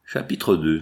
Chapitre 2.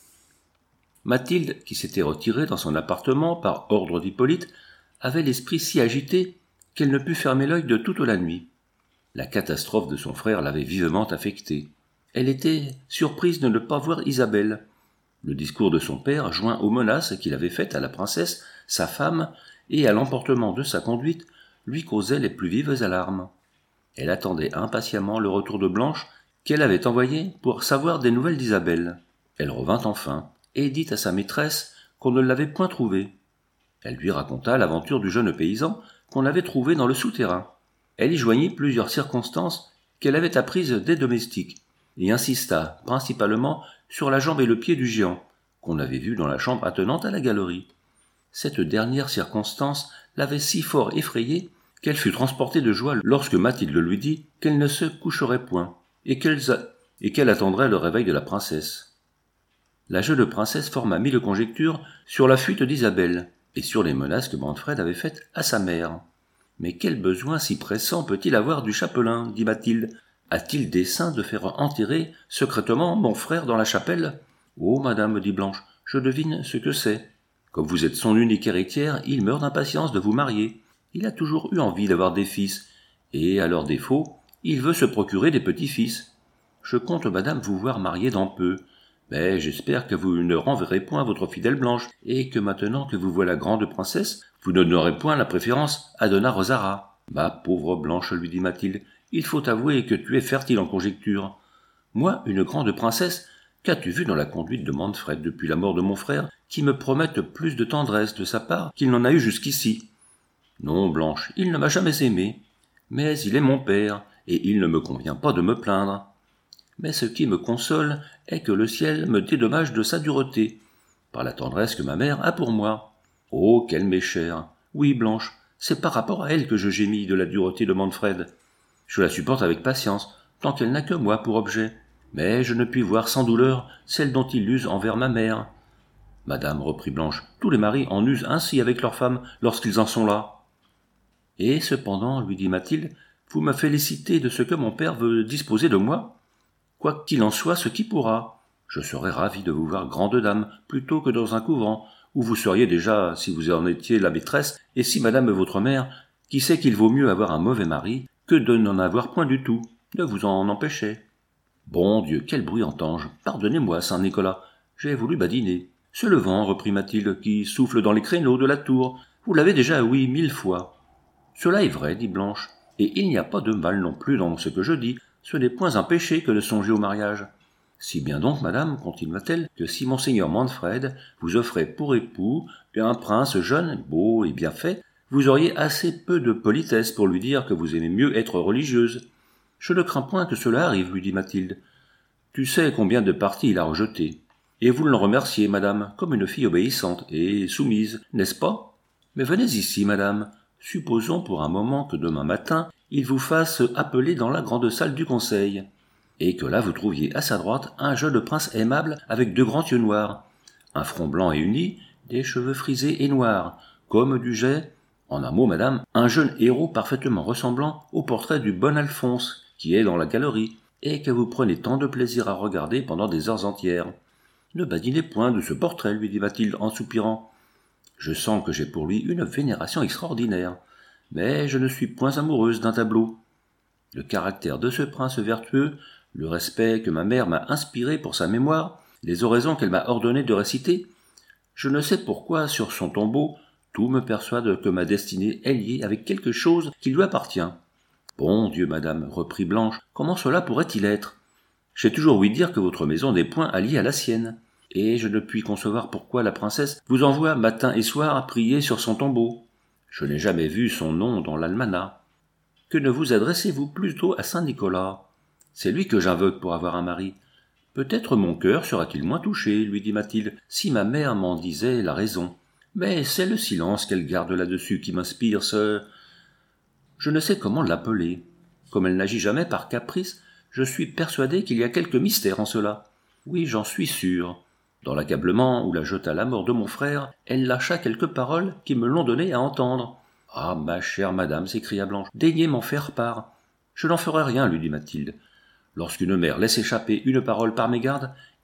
Mathilde, qui s'était retirée dans son appartement par ordre d'Hippolyte, avait l'esprit si agité qu'elle ne put fermer l'œil de toute la nuit. La catastrophe de son frère l'avait vivement affectée. Elle était surprise de ne pas voir Isabelle. Le discours de son père, joint aux menaces qu'il avait faites à la princesse, sa femme, et à l'emportement de sa conduite, lui causait les plus vives alarmes. Elle attendait impatiemment le retour de Blanche, qu'elle avait envoyé pour savoir des nouvelles d'Isabelle. Elle revint enfin, et dit à sa maîtresse qu'on ne l'avait point trouvée. Elle lui raconta l'aventure du jeune paysan qu'on avait trouvé dans le souterrain. Elle y joignit plusieurs circonstances qu'elle avait apprises des domestiques, et insista principalement sur la jambe et le pied du géant, qu'on avait vu dans la chambre attenante à la galerie. Cette dernière circonstance l'avait si fort effrayée qu'elle fut transportée de joie lorsque Mathilde lui dit qu'elle ne se coucherait point, et qu'elle attendrait le réveil de la princesse. La jeune princesse forma mille conjectures sur la fuite d'Isabelle, et sur les menaces que Manfred avait faites à sa mère. « Mais quel besoin si pressant peut-il avoir du chapelain » dit Mathilde. « A-t-il dessein de faire enterrer secrètement mon frère dans la chapelle ?»« Oh, madame, dit Blanche, je devine ce que c'est. Comme vous êtes son unique héritière, il meurt d'impatience de vous marier. Il a toujours eu envie d'avoir des fils, et, à leur défaut, il veut se procurer des petits-fils. Je compte, madame, vous voir mariée dans peu, mais j'espère que vous ne renverrez point votre fidèle Blanche, et que maintenant que vous voilà grande princesse, vous ne donnerez point la préférence à Dona Rosaura. »« Ma pauvre Blanche, lui dit Mathilde, il faut avouer que tu es fertile en conjectures. Moi, une grande princesse, qu'as-tu vu dans la conduite de Manfred depuis la mort de mon frère, qui me promette plus de tendresse de sa part qu'il n'en a eu jusqu'ici ? Non, Blanche, il ne m'a jamais aimé, mais il est mon père, et il ne me convient pas de me plaindre. Mais ce qui me console est que le ciel me dédommage de sa dureté, par la tendresse que ma mère a pour moi. Oh, qu'elle m'est chère. Oui, Blanche, c'est par rapport à elle que je gémis de la dureté de Manfred. Je la supporte avec patience, tant qu'elle n'a que moi pour objet, mais je ne puis voir sans douleur celle dont il use envers ma mère. Madame, reprit Blanche, tous les maris en usent ainsi avec leurs femmes lorsqu'ils en sont là. Et cependant, lui dit Mathilde, vous me félicitez de ce que mon père veut disposer de moi ? Quoi qu'il en soit, ce qui pourra. Je serais ravi de vous voir grande dame, plutôt que dans un couvent, où vous seriez déjà, si vous en étiez la maîtresse, et si madame votre mère, qui sait qu'il vaut mieux avoir un mauvais mari, que de n'en avoir point du tout, ne vous en empêchez. Bon Dieu, quel bruyant ange, pardonnez-moi, Saint-Nicolas, j'ai voulu badiner. C'est le vent, reprit Mathilde, qui souffle dans les créneaux de la tour. Vous l'avez déjà ouï 1000 fois. Cela est vrai, dit Blanche, et il n'y a pas de mal non plus dans ce que je dis, ce n'est point un péché que de songer au mariage. Si bien donc, madame, continua-t-elle, que si monseigneur Manfred vous offrait pour époux un prince jeune, beau et bien fait, vous auriez assez peu de politesse pour lui dire que vous aimez mieux être religieuse. Je ne crains point que cela arrive, lui dit Mathilde. Tu sais combien de partis il a rejetés. Et vous le remerciez, madame, comme une fille obéissante et soumise, n'est-ce pas ? Mais venez ici, madame. Supposons pour un moment que demain matin, il vous fasse appeler dans la grande salle du conseil, et que là vous trouviez à sa droite un jeune prince aimable avec 2 grands yeux noirs, un front blanc et uni, des cheveux frisés et noirs, comme du jais, en un mot, madame, un jeune héros parfaitement ressemblant au portrait du bon Alphonse, qui est dans la galerie, et que vous prenez tant de plaisir à regarder pendant des heures entières. Ne badinez point de ce portrait, lui dit Mathilde en soupirant. Je sens que j'ai pour lui une vénération extraordinaire, mais je ne suis point amoureuse d'un tableau. Le caractère de ce prince vertueux, le respect que ma mère m'a inspiré pour sa mémoire, les oraisons qu'elle m'a ordonné de réciter, je ne sais pourquoi, sur son tombeau, tout me persuade que ma destinée est liée avec quelque chose qui lui appartient. Bon Dieu, madame, reprit Blanche, comment cela pourrait-il être ? J'ai toujours ouï dire que votre maison n'est point alliée à la sienne, et je ne puis concevoir pourquoi la princesse vous envoie matin et soir prier sur son tombeau. Je n'ai jamais vu son nom dans l'almanach. Que ne vous adressez-vous plutôt à Saint-Nicolas ? C'est lui que j'invoque pour avoir un mari. Peut-être mon cœur sera-t-il moins touché, lui dit Mathilde, si ma mère m'en disait la raison. Mais c'est le silence qu'elle garde là-dessus qui m'inspire ce... Je ne sais comment l'appeler. Comme elle n'agit jamais par caprice, je suis persuadé qu'il y a quelque mystère en cela. Oui, j'en suis sûr. Dans l'accablement où la jeta la mort de mon frère, elle lâcha quelques paroles qui me l'ont donné à entendre. « Ah, ma chère madame, s'écria Blanche, daignez m'en faire part. »« Je n'en ferai rien, lui dit Mathilde. Lorsqu'une mère laisse échapper une parole par mégarde,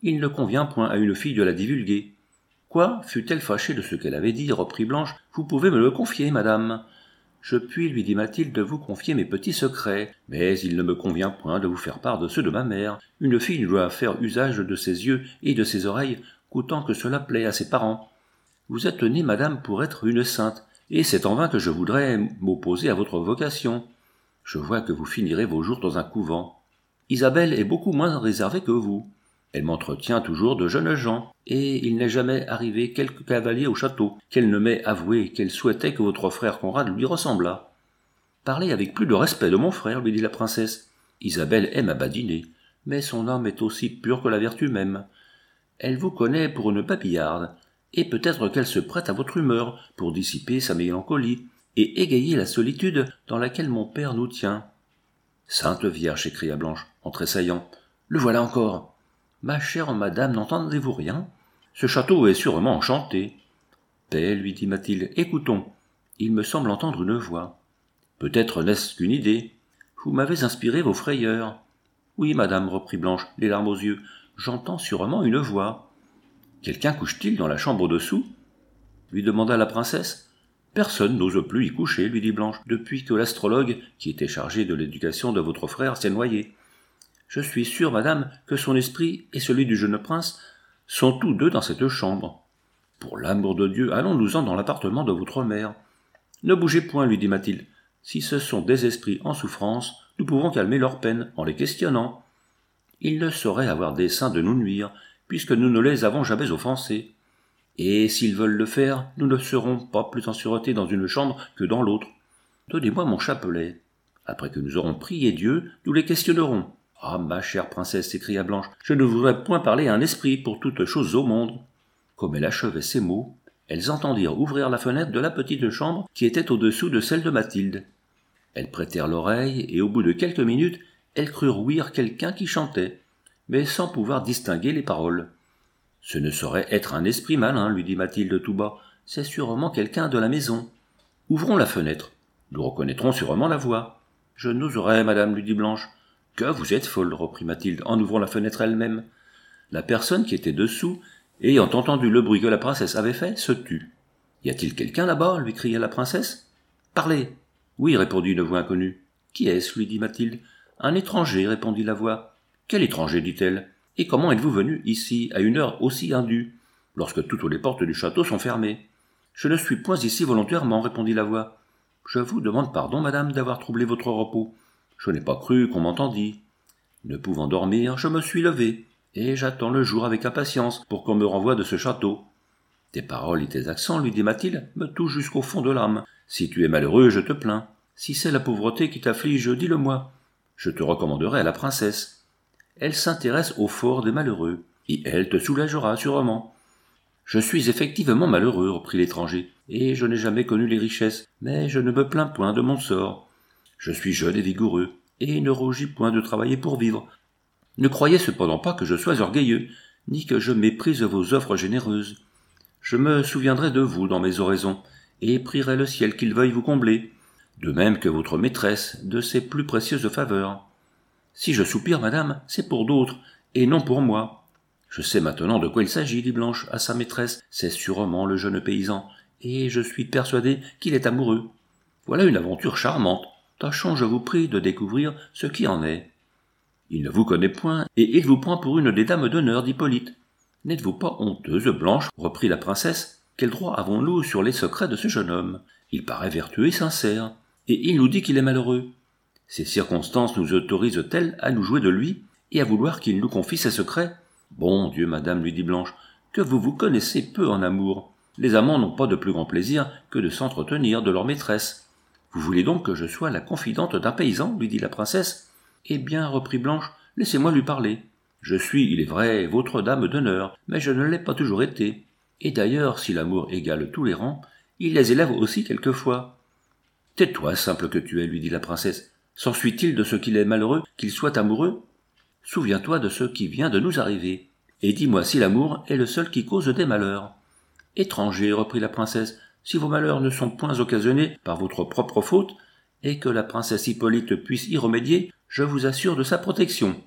il ne convient point à une fille de la divulguer. Quoi, fut-elle fâchée de ce qu'elle avait dit, reprit Blanche, vous pouvez me le confier, madame. Je puis, lui dit Mathilde, vous confier mes petits secrets, mais il ne me convient point de vous faire part de ceux de ma mère. Une fille doit faire usage de ses yeux et de ses oreilles, qu'autant que cela plaît à ses parents. Vous êtes née, madame, pour être une sainte, et c'est en vain que je voudrais m'opposer à votre vocation. Je vois que vous finirez vos jours dans un couvent. Isabelle est beaucoup moins réservée que vous. Elle m'entretient toujours de jeunes gens, et il n'est jamais arrivé quelque cavalier au château qu'elle ne m'ait avoué qu'elle souhaitait que votre frère Conrad lui ressemblât. Parlez avec plus de respect de mon frère, lui dit la princesse. Isabelle aime à badiner, mais son âme est aussi pure que la vertu même. Elle vous connaît pour une papillarde, et peut-être qu'elle se prête à votre humeur pour dissiper sa mélancolie et égayer la solitude dans laquelle mon père nous tient. Sainte Vierge, s'écria Blanche, en tressaillant, le voilà encore. Ma chère madame, n'entendez-vous rien? Ce château est sûrement enchanté. Paix, lui dit Mathilde, écoutons. Il me semble entendre une voix. Peut-être n'est-ce qu'une idée. Vous m'avez inspiré vos frayeurs. Oui, madame, reprit Blanche, les larmes aux yeux, j'entends sûrement une voix. Quelqu'un couche-t-il dans la chambre au-dessous? Lui demanda la princesse. Personne n'ose plus y coucher, lui dit Blanche, depuis que l'astrologue, qui était chargé de l'éducation de votre frère, s'est noyé. Je suis sûre, madame, que son esprit et celui du jeune prince sont tous deux dans cette chambre. Pour l'amour de Dieu, allons-nous-en dans l'appartement de votre mère. Ne bougez point, lui dit Mathilde. Si ce sont des esprits en souffrance, nous pouvons calmer leur peine en les questionnant. Ils ne sauraient avoir dessein de nous nuire, puisque nous ne les avons jamais offensés. Et s'ils veulent le faire, nous ne serons pas plus en sûreté dans une chambre que dans l'autre. Donnez-moi mon chapelet. Après que nous aurons prié Dieu, nous les questionnerons. Ah, ma chère princesse, s'écria Blanche, je ne voudrais point parler à un esprit pour toutes choses au monde. Comme elle achevait ces mots, elles entendirent ouvrir la fenêtre de la petite chambre qui était au-dessous de celle de Mathilde. Elles prêtèrent l'oreille, et au bout de quelques minutes, elles crurent ouïr quelqu'un qui chantait, mais sans pouvoir distinguer les paroles. Ce ne saurait être un esprit malin, lui dit Mathilde tout bas, c'est sûrement quelqu'un de la maison. Ouvrons la fenêtre, nous reconnaîtrons sûrement la voix. Je n'oserais, madame, lui dit Blanche. Que vous êtes folle, reprit Mathilde, en ouvrant la fenêtre elle-même. La personne qui était dessous, ayant entendu le bruit que la princesse avait fait, se tut. Y a-t-il quelqu'un là-bas? Lui cria la princesse. Parlez. Oui, répondit une voix inconnue. Qui est-ce? Lui dit Mathilde. Un étranger, répondit la voix. Quel étranger? dit-elle. Et comment êtes-vous venu ici, à une heure aussi indue, lorsque toutes les portes du château sont fermées? Je ne suis point ici volontairement, répondit la voix. Je vous demande pardon, madame, d'avoir troublé votre repos. Je n'ai pas cru qu'on m'entendît. Ne pouvant dormir, je me suis levé, et j'attends le jour avec impatience pour qu'on me renvoie de ce château. Tes paroles et tes accents, lui dit Mathilde, me touchent jusqu'au fond de l'âme. Si tu es malheureux, je te plains. Si c'est la pauvreté qui t'afflige, dis-le-moi. Je te recommanderai à la princesse. Elle s'intéresse au fort des malheureux, et elle te soulagera sûrement. Je suis effectivement malheureux, reprit l'étranger, et je n'ai jamais connu les richesses, mais je ne me plains point de mon sort. Je suis jeune et vigoureux, et ne rougis point de travailler pour vivre. Ne croyez cependant pas que je sois orgueilleux, ni que je méprise vos offres généreuses. Je me souviendrai de vous dans mes oraisons, et prierai le ciel qu'il veuille vous combler, de même que votre maîtresse de ses plus précieuses faveurs. Si je soupire, madame, c'est pour d'autres, et non pour moi. Je sais maintenant de quoi il s'agit, dit Blanche à sa maîtresse, c'est sûrement le jeune paysan, et je suis persuadée qu'il est amoureux. Voilà une aventure charmante. Tâchons, je vous prie, de découvrir ce qui en est. Il ne vous connaît point, et il vous prend pour une des dames d'honneur d'Hippolyte. N'êtes-vous pas honteuse, Blanche, reprit la princesse. Quel droit avons-nous sur les secrets de ce jeune homme? Il paraît vertueux et sincère, et il nous dit qu'il est malheureux. Ces circonstances nous autorisent-elles à nous jouer de lui, et à vouloir qu'il nous confie ses secrets? Bon Dieu, madame, lui dit Blanche, que vous connaissez peu en amour. Les amants n'ont pas de plus grand plaisir que de s'entretenir de leur maîtresse. Vous voulez donc que je sois la confidente d'un paysan, lui dit la princesse. Eh bien, reprit Blanche, laissez-moi lui parler. Je suis, il est vrai, votre dame d'honneur, mais je ne l'ai pas toujours été. Et d'ailleurs, si l'amour égale tous les rangs, il les élève aussi quelquefois. Tais-toi, simple que tu es, lui dit la princesse. S'ensuit-il de ce qu'il est malheureux qu'il soit amoureux? Souviens-toi de ce qui vient de nous arriver, et dis-moi si l'amour est le seul qui cause des malheurs. Étranger, reprit la princesse, si vos malheurs ne sont point occasionnés par votre propre faute, et que la princesse Hippolyte puisse y remédier, je vous assure de sa protection.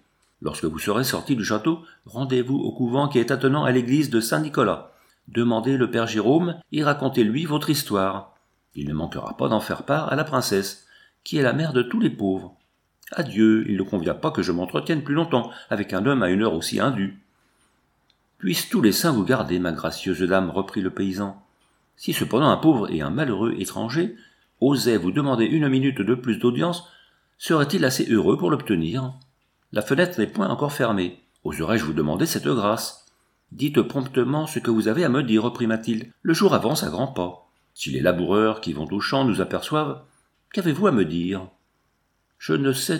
Lorsque vous serez sorti du château, rendez-vous au couvent qui est attenant à l'église de Saint-Nicolas. Demandez le père Jérôme et racontez-lui votre histoire. Il ne manquera pas d'en faire part à la princesse, qui est la mère de tous les pauvres. Adieu, il ne convient pas que je m'entretienne plus longtemps avec un homme à une heure aussi indue. Puissent tous les saints vous garder, ma gracieuse dame, reprit le paysan. Si cependant un pauvre et un malheureux étranger osait vous demander une minute de plus d'audience, serait-il assez heureux pour l'obtenir? La fenêtre n'est point encore fermée. Oserais-je vous demander cette grâce? Dites promptement ce que vous avez à me dire, reprit Mathilde. Le jour avance à grands pas. Si les laboureurs qui vont au champ nous aperçoivent, qu'avez-vous à me dire? Je ne sais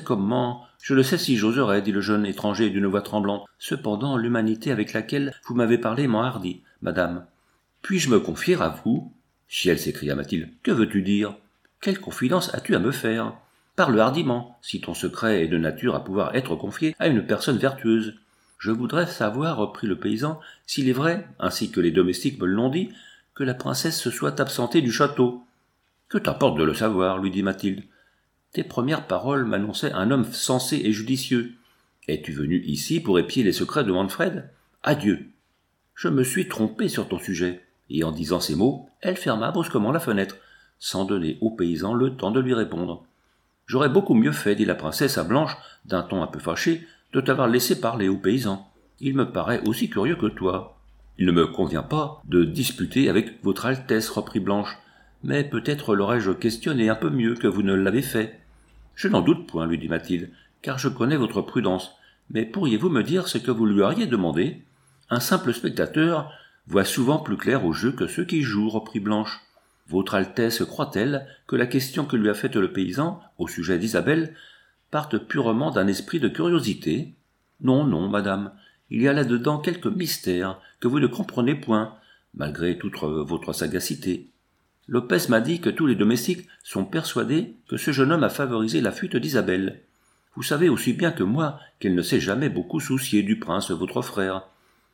si j'oserais, dit le jeune étranger d'une voix tremblante. Cependant, l'humanité avec laquelle vous m'avez parlé m'enhardit, madame. Puis-je me confier à vous? Ciel, s'écria Mathilde, que veux-tu dire? Quelle confidence as-tu à me faire? Parle hardiment, si ton secret est de nature à pouvoir être confié à une personne vertueuse. Je voudrais savoir, reprit le paysan, s'il est vrai, ainsi que les domestiques me l'ont dit, que la princesse se soit absentée du château. Que t'importe de le savoir, lui dit Mathilde. Tes premières paroles m'annonçaient un homme sensé et judicieux. Es-tu venu ici pour épier les secrets de Manfred? Adieu. Je me suis trompé sur ton sujet. Et en disant ces mots, elle ferma brusquement la fenêtre, sans donner au paysan le temps de lui répondre. J'aurais beaucoup mieux fait, dit la princesse à Blanche, d'un ton un peu fâché, de t'avoir laissé parler au paysan. Il me paraît aussi curieux que toi. Il ne me convient pas de disputer avec votre Altesse, reprit Blanche, mais peut-être l'aurais-je questionné un peu mieux que vous ne l'avez fait. Je n'en doute point, lui dit Mathilde, car je connais votre prudence, mais pourriez-vous me dire ce que vous lui auriez demandé? Un simple spectateur voit souvent plus clair au jeu que ceux qui jouent, reprit Blanche. Votre Altesse croit-elle que la question que lui a faite le paysan, au sujet d'Isabelle, parte purement d'un esprit de curiosité? Non, non, madame, il y a là-dedans quelque mystère que vous ne comprenez point, malgré toute votre sagacité. Lopez m'a dit que tous les domestiques sont persuadés que ce jeune homme a favorisé la fuite d'Isabelle. Vous savez aussi bien que moi qu'elle ne s'est jamais beaucoup souciée du prince votre frère.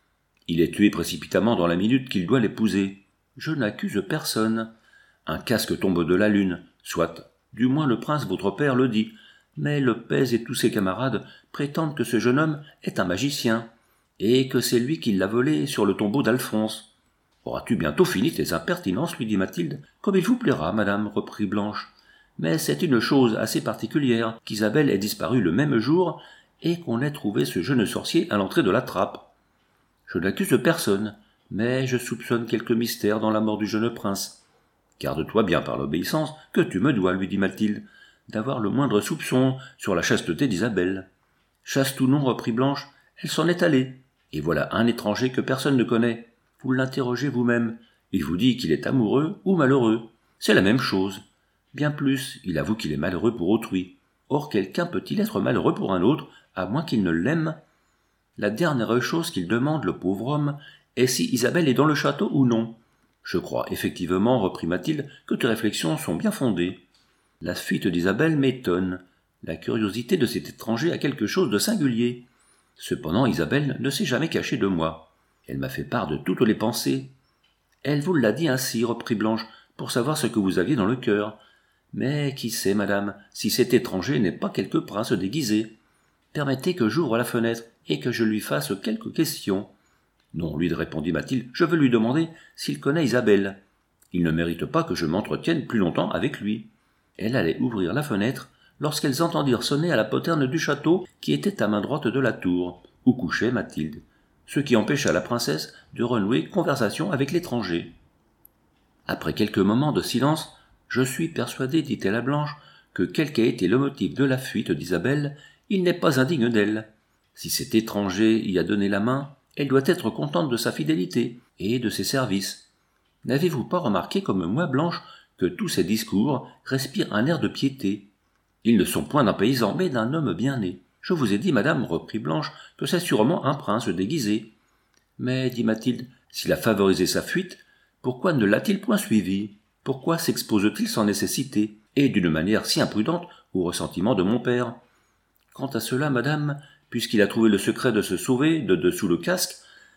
Il est tué précipitamment dans la minute qu'il doit l'épouser. Je n'accuse personne. Un casque tombe de la lune, soit, du moins le prince votre père le dit, mais Lopez et tous ses camarades prétendent que ce jeune homme est un magicien, et que c'est lui qui l'a volé sur le tombeau d'Alphonse. Auras-tu bientôt fini tes impertinences, lui dit Mathilde. Comme il vous plaira, madame, reprit Blanche. Mais c'est une chose assez particulière qu'Isabelle ait disparu le même jour et qu'on ait trouvé ce jeune sorcier à l'entrée de la trappe. Je n'accuse personne, mais je soupçonne quelque mystère dans la mort du jeune prince. Garde-toi bien par l'obéissance que tu me dois, lui dit Mathilde, d'avoir le moindre soupçon sur la chasteté d'Isabelle. Chaste ou non, reprit Blanche, elle s'en est allée, et voilà un étranger que personne ne connaît. Vous l'interrogez vous-même, il vous dit qu'il est amoureux ou malheureux. C'est la même chose. Bien plus, il avoue qu'il est malheureux pour autrui. Or, quelqu'un peut-il être malheureux pour un autre, à moins qu'il ne l'aime? La dernière chose qu'il demande, le pauvre homme, est si Isabelle est dans le château ou non. Je crois effectivement, reprit Mathilde, que tes réflexions sont bien fondées. La fuite d'Isabelle m'étonne. La curiosité de cet étranger a quelque chose de singulier. Cependant, Isabelle ne s'est jamais cachée de moi. Elle m'a fait part de toutes les pensées. Elle vous l'a dit ainsi, reprit Blanche, pour savoir ce que vous aviez dans le cœur. Mais qui sait, madame, si cet étranger n'est pas quelque prince déguisé? Permettez que j'ouvre la fenêtre et que je lui fasse quelques questions. Non, lui répondit Mathilde, je veux lui demander s'il connaît Isabelle. Il ne mérite pas que je m'entretienne plus longtemps avec lui. Elle allait ouvrir la fenêtre lorsqu'elles entendirent sonner à la poterne du château qui était à main droite de la tour, où couchait Mathilde, ce qui empêcha la princesse de renouer conversation avec l'étranger. Après quelques moments de silence, je suis persuadée, dit-elle à Blanche, que quel qu'ait été le motif de la fuite d'Isabelle, il n'est pas indigne d'elle. Si cet étranger y a donné la main, elle doit être contente de sa fidélité et de ses services. N'avez-vous pas remarqué comme moi, Blanche, que tous ces discours respirent un air de piété? Ils ne sont point d'un paysan, mais d'un homme bien né. Je vous ai dit, madame, reprit Blanche, que c'est sûrement un prince déguisé. Mais, dit Mathilde, s'il a favorisé sa fuite, pourquoi ne l'a-t-il point suivi? Pourquoi s'expose-t-il sans nécessité, et d'une manière si imprudente, au ressentiment de mon père? Quant à cela, madame, puisqu'il a trouvé le secret de se sauver de dessous le casque,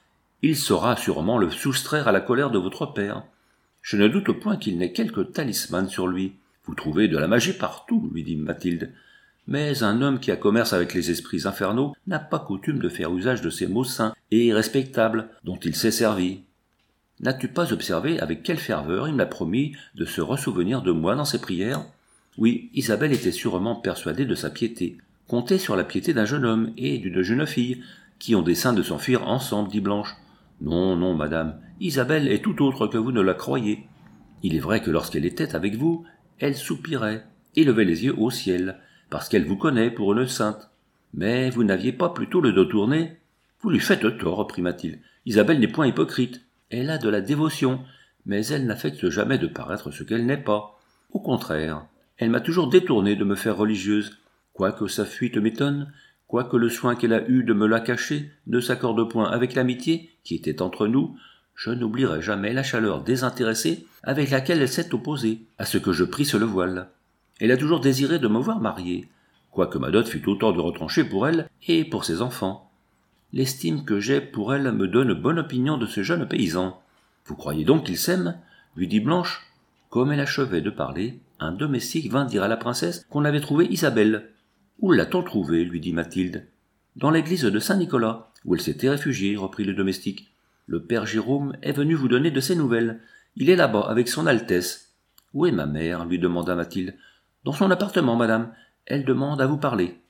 il saura sûrement le soustraire à la colère de votre père. Je ne doute point qu'il n'ait quelque talisman sur lui. Vous trouvez de la magie partout, lui dit Mathilde. Mais un homme qui a commerce avec les esprits infernaux n'a pas coutume de faire usage de ces mots saints et respectables dont il s'est servi. N'as-tu pas observé avec quelle ferveur il m'a promis de se ressouvenir de moi dans ses prières ? Oui, Isabelle était sûrement persuadée de sa piété, comptait sur la piété d'un jeune homme et d'une jeune fille, qui ont dessein de s'enfuir ensemble, dit Blanche. Non, non, madame, Isabelle est tout autre que vous ne la croyez. Il est vrai que lorsqu'elle était avec vous, elle soupirait et levait les yeux au ciel, parce qu'elle vous connaît pour une sainte. Mais vous n'aviez pas plutôt le dos tourné ? Vous lui faites tort, reprit Mathilde. Isabelle n'est point hypocrite. Elle a de la dévotion, mais elle n'affecte jamais de paraître ce qu'elle n'est pas. Au contraire, elle m'a toujours détourné de me faire religieuse. Quoique sa fuite m'étonne, quoique le soin qu'elle a eu de me la cacher ne s'accorde point avec l'amitié qui était entre nous, je n'oublierai jamais la chaleur désintéressée avec laquelle elle s'est opposée à ce que je prisse le voile. Elle a toujours désiré de me voir mariée, quoique ma dot fût autant de retranchée pour elle et pour ses enfants. L'estime que j'ai pour elle me donne bonne opinion de ce jeune paysan. Vous croyez donc qu'ils s'aiment ? Lui dit Blanche. Comme elle achevait de parler, un domestique vint dire à la princesse qu'on avait trouvé Isabelle. Où l'a-t-on trouvée ? Lui dit Mathilde. Dans l'église de Saint-Nicolas, où elle s'était réfugiée, reprit le domestique. Le père Jérôme est venu vous donner de ses nouvelles. Il est là-bas, avec son Altesse. Où est ma mère ? Lui demanda Mathilde. Dans son appartement, madame. Elle demande à vous parler.